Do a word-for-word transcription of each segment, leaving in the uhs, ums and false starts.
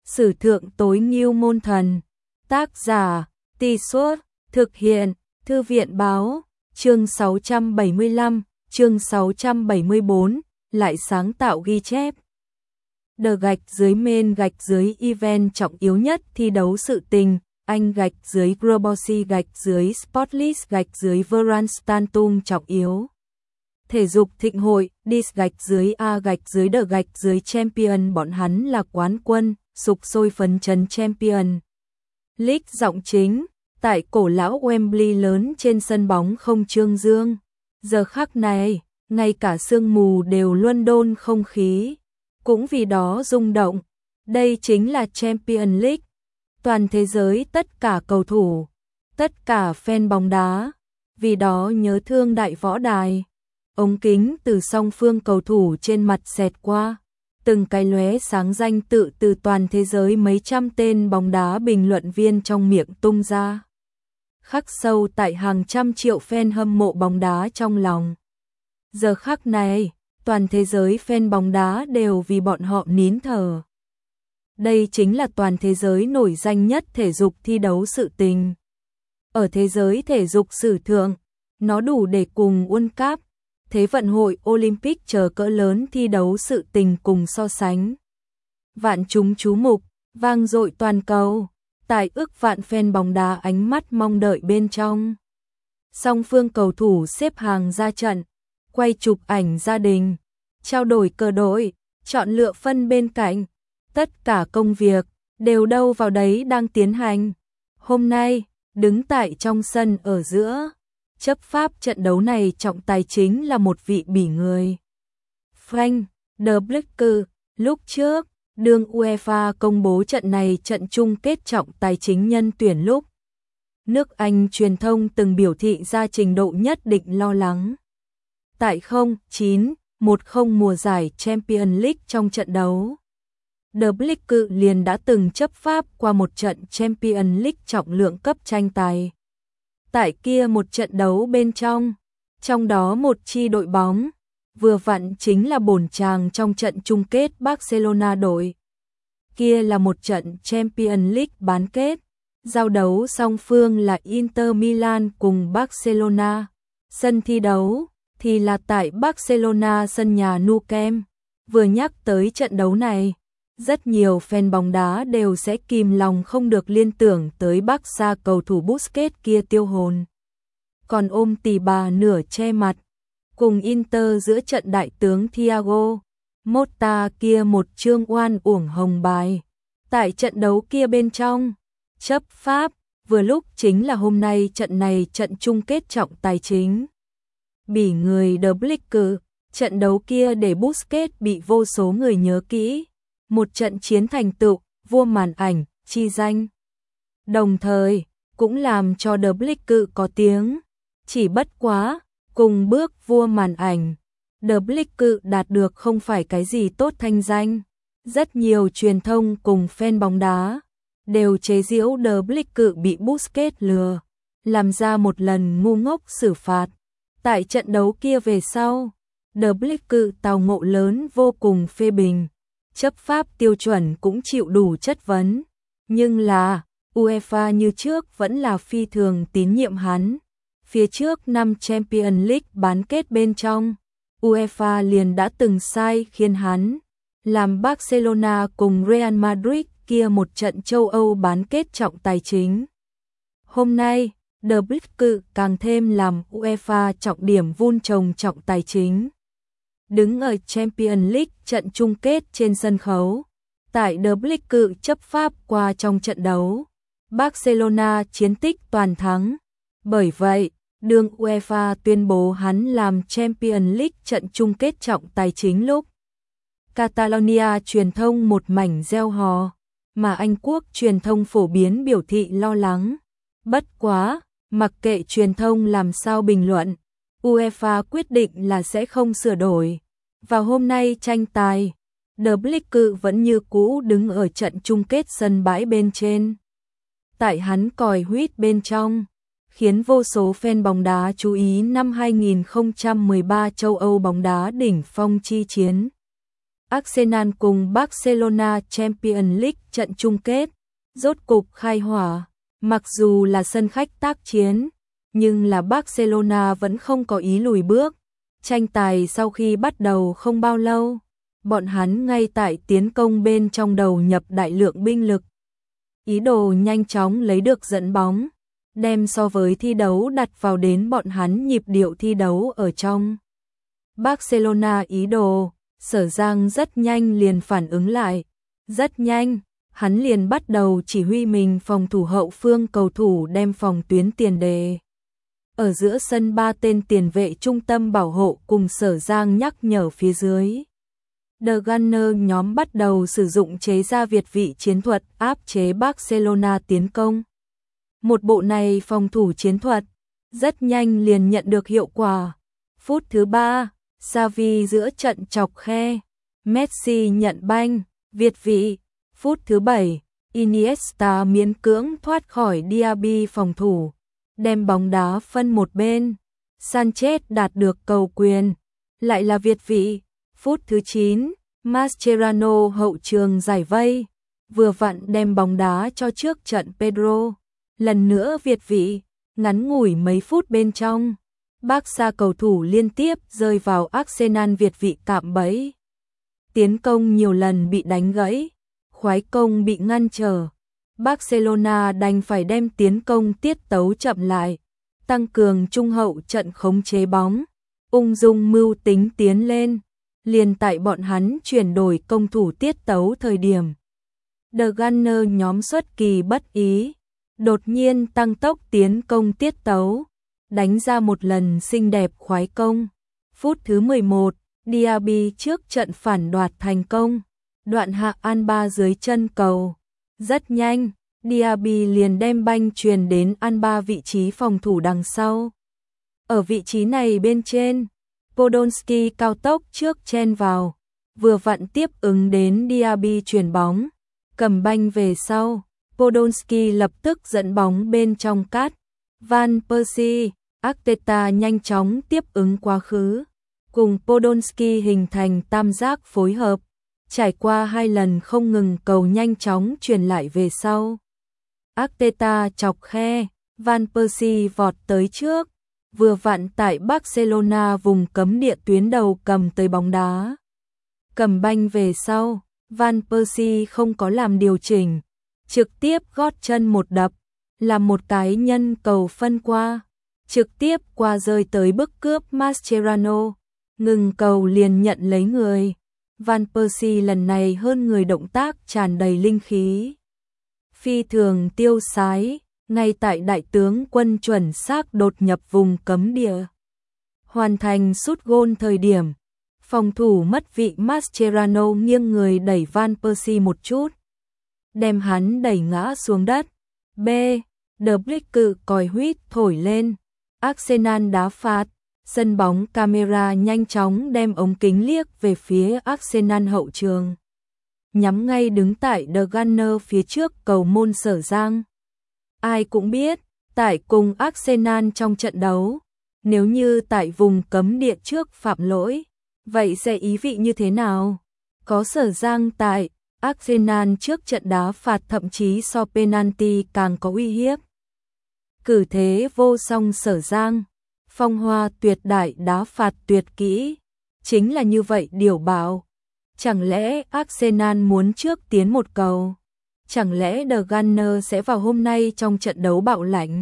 Sử thượng tối ngưu môn thần. Tác giả, Tì Suốt, thực hiện, Thư viện Báo, chương sáu trăm bảy mươi lăm, chương sáu trăm bảy mươi bốn, lại sáng tạo ghi chép. The gạch dưới main gạch dưới event trọng yếu nhất thi đấu sự tình, Anh gạch dưới Grobossi gạch dưới Sportlist gạch dưới Veranstantum trọng yếu. Thể dục thịnh hội, Dis gạch dưới A gạch dưới The gạch dưới Champion, bọn hắn là quán quân, sục sôi phấn chấn Champion League giọng chính, tại cổ lão Wembley lớn trên sân bóng không trương dương. Giờ khắc này, ngay cả sương mù đều London không khí, cũng vì đó rung động. Đây chính là Champions League. Toàn thế giới tất cả cầu thủ, tất cả fan bóng đá, vì đó nhớ thương đại võ đài. Ống kính từ song phương cầu thủ trên mặt xẹt qua, từng cái lóe sáng danh tự từ toàn thế giới mấy trăm tên bóng đá bình luận viên trong miệng tung ra. Khắc sâu tại hàng trăm triệu fan hâm mộ bóng đá trong lòng. Giờ khắc này, toàn thế giới fan bóng đá đều vì bọn họ nín thở. Đây chính là toàn thế giới nổi danh nhất thể dục thi đấu sự tình. Ở thế giới thể dục sử thượng, nó đủ để cùng World Cup, Thế vận hội Olympic chờ cỡ lớn thi đấu sự tình cùng so sánh. Vạn chúng chú mục, vang dội toàn cầu, tại ước vạn fan bóng đá ánh mắt mong đợi bên trong. Song phương cầu thủ xếp hàng ra trận, quay chụp ảnh gia đình, trao đổi cờ đội, chọn lựa phân bên cạnh. Tất cả công việc đều đâu vào đấy đang tiến hành. Hôm nay, đứng tại trong sân ở giữa, chấp pháp trận đấu này trọng tài chính là một vị bỉ người. Frank de Boer, lúc trước, đương UEFA công bố trận này trận chung kết trọng tài chính nhân tuyển lúc. Nước Anh truyền thông từng biểu thị ra trình độ nhất định lo lắng. Tại không chín một không mùa giải Champions League trong trận đấu, De Boer liền đã từng chấp pháp qua một trận Champions League trọng lượng cấp tranh tài. Tại kia một trận đấu bên trong, trong đó một chi đội bóng, vừa vặn chính là bổn chàng trong trận chung kết Barcelona đội. Kia là một trận Champions League bán kết, giao đấu song phương là Inter Milan cùng Barcelona. Sân thi đấu thì là tại Barcelona sân nhà Nou Camp. Vừa nhắc tới trận đấu này, rất nhiều fan bóng đá đều sẽ kìm lòng không được liên tưởng tới Barca cầu thủ Busquets kia tiêu hồn. Còn ôm tỉ bà nửa che mặt, cùng Inter giữa trận đại tướng Thiago Motta kia một chương oan uổng hồng bài. Tại trận đấu kia bên trong, chấp pháp, vừa lúc chính là hôm nay trận này trận chung kết trọng tài chính. Bỉ người De Boer, trận đấu kia để Busquets bị vô số người nhớ kỹ. Một trận chiến thành tựu, vua màn ảnh, chi danh. Đồng thời, cũng làm cho De Boer có tiếng. Chỉ bất quá, cùng bước vua màn ảnh, De Boer đạt được không phải cái gì tốt thanh danh. Rất nhiều truyền thông cùng fan bóng đá đều chế giễu De Boer bị Busquets lừa, làm ra một lần ngu ngốc xử phạt. Tại trận đấu kia về sau, De Boer tào ngộ lớn vô cùng phê bình. Chấp pháp tiêu chuẩn cũng chịu đủ chất vấn, nhưng là UEFA như trước vẫn là phi thường tín nhiệm hắn. Phía trước năm Champions League bán kết bên trong, UEFA liền đã từng sai khiến hắn làm Barcelona cùng Real Madrid kia một trận châu Âu bán kết trọng tài chính. Hôm nay, De Boer càng thêm làm UEFA trọng điểm vun trồng trọng tài chính. Đứng ở Champions League trận chung kết trên sân khấu, tại De Boer chấp pháp qua trong trận đấu, Barcelona chiến tích toàn thắng. Bởi vậy, đương UEFA tuyên bố hắn làm Champions League trận chung kết trọng tài chính lúc, Catalonia truyền thông một mảnh reo hò, mà Anh quốc truyền thông phổ biến biểu thị lo lắng. Bất quá, mặc kệ truyền thông làm sao bình luận, UEFA quyết định là sẽ không sửa đổi. Và hôm nay tranh tài, De Boer vẫn như cũ đứng ở trận chung kết sân bãi bên trên. Tại hắn còi huýt bên trong, khiến vô số fan bóng đá chú ý năm hai nghìn không trăm mười ba châu Âu bóng đá đỉnh phong chi chiến. Arsenal cùng Barcelona Champions League trận chung kết, rốt cục khai hỏa. Mặc dù là sân khách tác chiến, nhưng là Barcelona vẫn không có ý lùi bước. Tranh tài sau khi bắt đầu không bao lâu, bọn hắn ngay tại tiến công bên trong đầu nhập đại lượng binh lực. Ý đồ nhanh chóng lấy được dẫn bóng, đem so với thi đấu đặt vào đến bọn hắn nhịp điệu thi đấu ở trong. Barcelona ý đồ, Sở Giang rất nhanh liền phản ứng lại. Rất nhanh, hắn liền bắt đầu chỉ huy mình phòng thủ hậu phương cầu thủ đem phòng tuyến tiền đề. Ở giữa sân ba tên tiền vệ trung tâm bảo hộ cùng Sở Giang nhắc nhở phía dưới. The Gunner nhóm bắt đầu sử dụng chế gia Việt vị chiến thuật áp chế Barcelona tiến công. Một bộ này phòng thủ chiến thuật, rất nhanh liền nhận được hiệu quả. Phút thứ ba, Xavi giữa trận chọc khe, Messi nhận banh, Việt vị. Phút thứ bảy, Iniesta miễn cưỡng thoát khỏi Diaby phòng thủ, đem bóng đá phân một bên. Sanchez đạt được cầu quyền, lại là Việt vị. Phút thứ chín, Mascherano hậu trường giải vây, vừa vặn đem bóng đá cho trước trận Pedro. Lần nữa Việt vị, ngắn ngủi mấy phút bên trong, Barca cầu thủ liên tiếp rơi vào Arsenal Việt vị cạm bẫy. Tiến công nhiều lần bị đánh gãy, khoái công bị ngăn trở. Barcelona đành phải đem tiến công tiết tấu chậm lại, tăng cường trung hậu trận khống chế bóng, ung dung mưu tính tiến lên. Liền tại bọn hắn chuyển đổi công thủ tiết tấu thời điểm, The Gunner nhóm xuất kỳ bất ý, đột nhiên tăng tốc tiến công tiết tấu, đánh ra một lần xinh đẹp khoái công. Phút thứ mười một, Diaby trước trận phản đoạt thành công, đoạn hạ Alba dưới chân cầu. Rất nhanh, Diaby liền đem banh truyền đến Alba vị trí phòng thủ đằng sau. Ở vị trí này bên trên, Podolski cao tốc trước chen vào, vừa vặn tiếp ứng đến Diaby chuyền bóng, cầm banh về sau, Podolski lập tức dẫn bóng bên trong cắt. Van Persie, Arteta nhanh chóng tiếp ứng quá khứ, cùng Podolski hình thành tam giác phối hợp, trải qua hai lần không ngừng cầu nhanh chóng truyền lại về sau. Arteta chọc khe, Van Persie vọt tới trước, vừa vặn tại Barcelona vùng cấm địa tuyến đầu cầm tới bóng đá. Cầm banh về sau, Van Persie không có làm điều chỉnh, trực tiếp gót chân một đập, làm một cái nhân cầu phân qua, trực tiếp qua rơi tới bức cướp Mascherano, ngừng cầu liền nhận lấy người. Van Persie lần này hơn người động tác tràn đầy linh khí, phi thường tiêu sái. Ngay tại đại tướng quân chuẩn xác đột nhập vùng cấm địa, hoàn thành sút gôn thời điểm, phòng thủ mất vị Mascherano nghiêng người đẩy Van Persie một chút, đem hắn đẩy ngã xuống đất. B. The Blick cự còi huýt thổi lên, Arsenal đá phạt, sân bóng camera nhanh chóng đem ống kính liếc về phía Arsenal hậu trường, nhắm ngay đứng tại The Gunner phía trước cầu môn Sở Giang. Ai cũng biết, tại cùng Arsenal trong trận đấu, nếu như tại vùng cấm địa trước phạm lỗi, vậy sẽ ý vị như thế nào? Có Sở Giang tại, Arsenal trước trận đá phạt thậm chí so penalty càng có uy hiếp. Cử thế vô song Sở Giang, phong hoa tuyệt đại đá phạt tuyệt kỹ, chính là như vậy điều bảo. Chẳng lẽ Arsenal muốn trước tiến một cầu? Chẳng lẽ The Gunner sẽ vào hôm nay trong trận đấu bạo lãnh?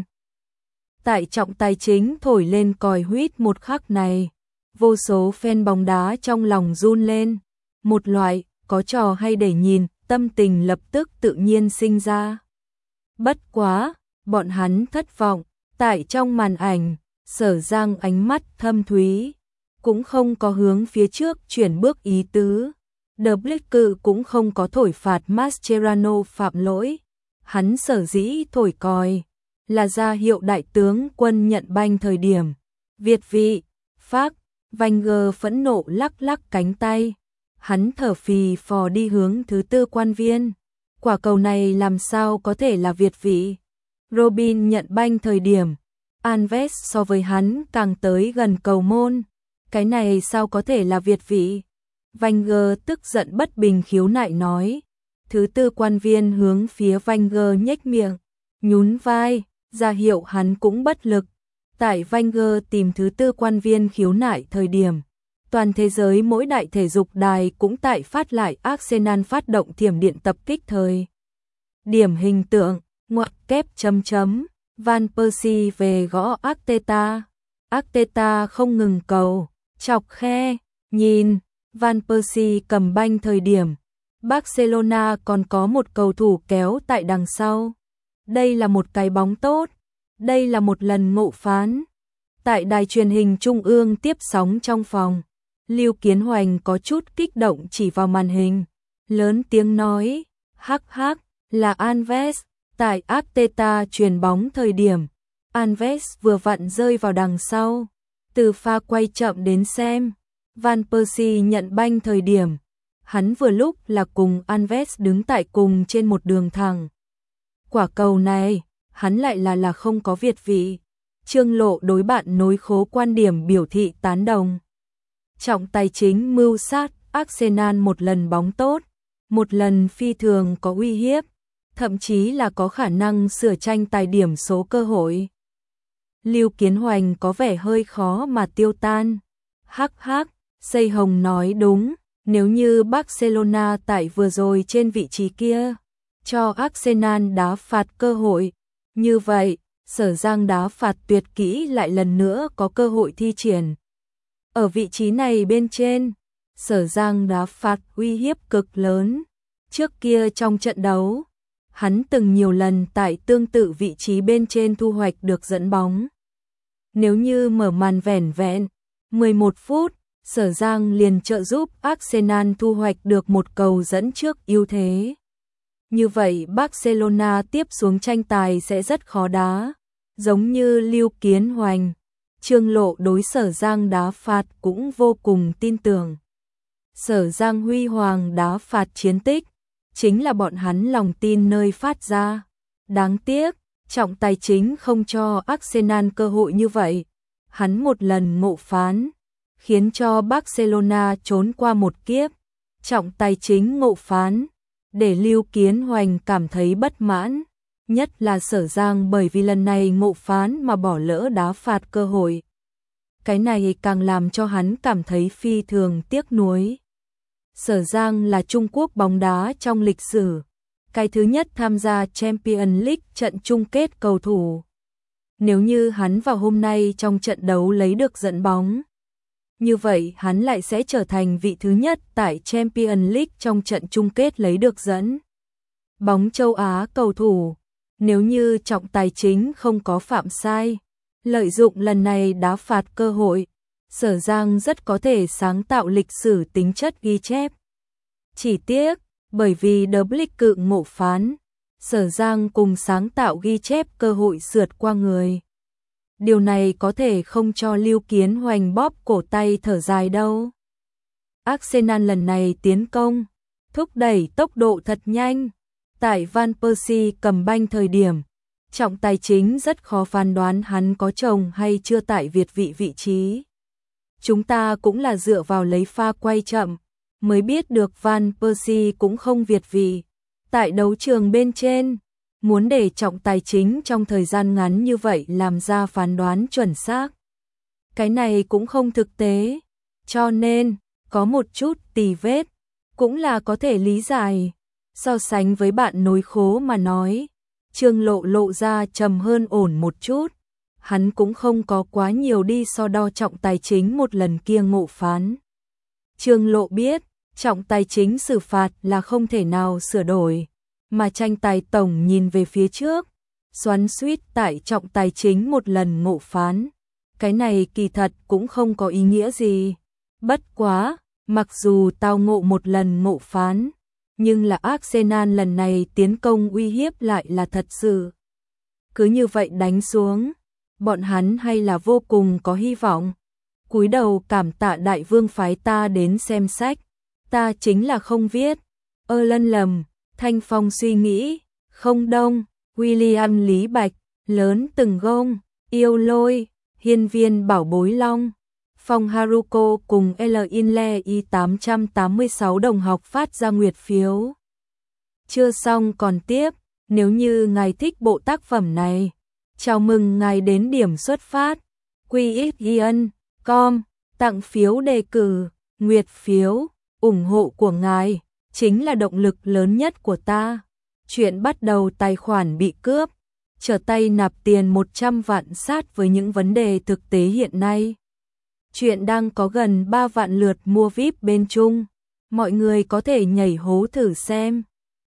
Tại trọng tài chính thổi lên còi huýt một khắc này, vô số fan bóng đá trong lòng run lên. Một loại, có trò hay để nhìn, tâm tình lập tức tự nhiên sinh ra. Bất quá, bọn hắn thất vọng, tại trong màn ảnh, Sở Giang ánh mắt thâm thúy, cũng không có hướng phía trước chuyển bước ý tứ. The Blick cự cũng không có thổi phạt Mascherano phạm lỗi, hắn sở dĩ thổi còi, là ra hiệu đại tướng quân nhận banh thời điểm. Việt vị, phác, Wenger phẫn nộ lắc lắc cánh tay, hắn thở phì phò đi hướng thứ tư quan viên. Quả cầu này làm sao có thể là Việt vị? Robin nhận banh thời điểm, Alves so với hắn càng tới gần cầu môn, cái này sao có thể là Việt vị? Wenger tức giận bất bình khiếu nại nói. Thứ tư quan viên hướng phía Wenger nhếch miệng, nhún vai, ra hiệu hắn cũng bất lực. Tại Wenger tìm thứ tư quan viên khiếu nại thời điểm, toàn thế giới mỗi đại thể dục đài cũng tại phát lại Arsenal phát động thiểm điện tập kích thời. Điểm hình tượng, ngoặc kép chấm chấm, Van Persie về gõ Arteta. Arteta không ngừng cầu, chọc khe, nhìn, Van Persie cầm banh thời điểm. Barcelona còn có một cầu thủ kéo tại đằng sau. Đây là một cái bóng tốt. Đây là một lần ngộ phán. Tại đài truyền hình trung ương tiếp sóng trong phòng, Lưu Kiến Hoành có chút kích động chỉ vào màn hình, lớn tiếng nói, hắc hắc, là Alves. Tại Arteta truyền bóng thời điểm, Alves vừa vặn rơi vào đằng sau. Từ pha quay chậm đến xem, Van Persie nhận banh thời điểm, hắn vừa lúc là cùng Alves đứng tại cùng trên một đường thẳng. Quả cầu này, hắn lại là là không có việt vị. Trương Lộ đối bạn nối khố quan điểm biểu thị tán đồng. Trọng tài chính mưu sát Arsenal một lần bóng tốt, một lần phi thường có uy hiếp, thậm chí là có khả năng sửa tranh tài điểm số cơ hội. Lưu Kiến Hoành có vẻ hơi khó mà tiêu tan. Hắc hắc, Xây Hồng nói đúng, nếu như Barcelona tại vừa rồi trên vị trí kia, cho Arsenal đá phạt cơ hội, như vậy, Sở Giang đá phạt tuyệt kỹ lại lần nữa có cơ hội thi triển. Ở vị trí này bên trên, Sở Giang đá phạt uy hiếp cực lớn. Trước kia trong trận đấu, hắn từng nhiều lần tại tương tự vị trí bên trên thu hoạch được dẫn bóng. Nếu như mở màn vẻn vẹn mười một phút, Sở Giang liền trợ giúp Arsenal thu hoạch được một cầu dẫn trước ưu thế. Như vậy Barcelona tiếp xuống tranh tài sẽ rất khó đá. Giống như Lưu Kiến Hoành, Trương Lộ đối Sở Giang đá phạt cũng vô cùng tin tưởng. Sở Giang huy hoàng đá phạt chiến tích, chính là bọn hắn lòng tin nơi phát ra. Đáng tiếc, trọng tài chính không cho Arsenal cơ hội như vậy. Hắn một lần ngộ phán, khiến cho Barcelona trốn qua một kiếp. Trọng tài chính ngộ phán, để Lưu Kiến Hoành cảm thấy bất mãn. Nhất là Sở Giang bởi vì lần này ngộ phán mà bỏ lỡ đá phạt cơ hội. Cái này càng làm cho hắn cảm thấy phi thường tiếc nuối. Sở Giang là Trung Quốc bóng đá trong lịch sử, cái thứ nhất tham gia Champions League trận chung kết cầu thủ. Nếu như hắn vào hôm nay trong trận đấu lấy được dẫn bóng, như vậy hắn lại sẽ trở thành vị thứ nhất tại Champions League trong trận chung kết lấy được dẫn bóng châu Á cầu thủ. Nếu như trọng tài chính không có phạm sai, lợi dụng lần này đá phạt cơ hội, Sở Giang rất có thể sáng tạo lịch sử tính chất ghi chép. Chỉ tiếc, bởi vì double cự ngộ phán, Sở Giang cùng sáng tạo ghi chép cơ hội sượt qua người. Điều này có thể không cho Lưu Kiến Hoành bóp cổ tay thở dài đâu. Arsenal lần này tiến công, thúc đẩy tốc độ thật nhanh. Tại Van Persie cầm banh thời điểm, trọng tài chính rất khó phán đoán hắn có chồng hay chưa tại việt vị vị trí. Chúng ta cũng là dựa vào lấy pha quay chậm, mới biết được Van Persie cũng không việt vị. Tại đấu trường bên trên, muốn để trọng tài chính trong thời gian ngắn như vậy làm ra phán đoán chuẩn xác. Cái này cũng không thực tế, cho nên, có một chút tì vết, cũng là có thể lý giải. So sánh với bạn nối khố mà nói, Trương Lộ lộ ra trầm hơn ổn một chút. Hắn cũng không có quá nhiều đi so đo trọng tài chính một lần kia ngộ phán. Trương Lộ biết, trọng tài chính xử phạt là không thể nào sửa đổi, mà tranh tài tổng nhìn về phía trước, xoắn xuýt tại trọng tài chính một lần ngộ phán. Cái này kỳ thật cũng không có ý nghĩa gì. Bất quá, mặc dù tao ngộ một lần ngộ phán, nhưng là Arsenal lần này tiến công uy hiếp lại là thật sự. Cứ như vậy đánh xuống, bọn hắn hay là vô cùng có hy vọng. Cúi đầu cảm tạ đại vương phái ta đến xem sách, ta chính là không viết. Ơ lân lầm, Thanh Phong suy nghĩ, không đông, William Lý Bạch, lớn từng gông, yêu lôi, hiên viên bảo bối long, Phong Haruko cùng Linlei tám trăm tám mươi sáu đồng học phát ra nguyệt phiếu. Chưa xong còn tiếp, nếu như ngài thích bộ tác phẩm này, chào mừng ngài đến điểm xuất phát quy x ian chấm com tặng phiếu đề cử, nguyệt phiếu, ủng hộ của ngài chính là động lực lớn nhất của ta. Chuyện bắt đầu, tài khoản bị cướp, trở tay nạp tiền một trăm vạn sát với những vấn đề thực tế hiện nay. Chuyện đang có gần ba vạn lượt mua vi ai pi bên Trung, mọi người có thể nhảy hố thử xem.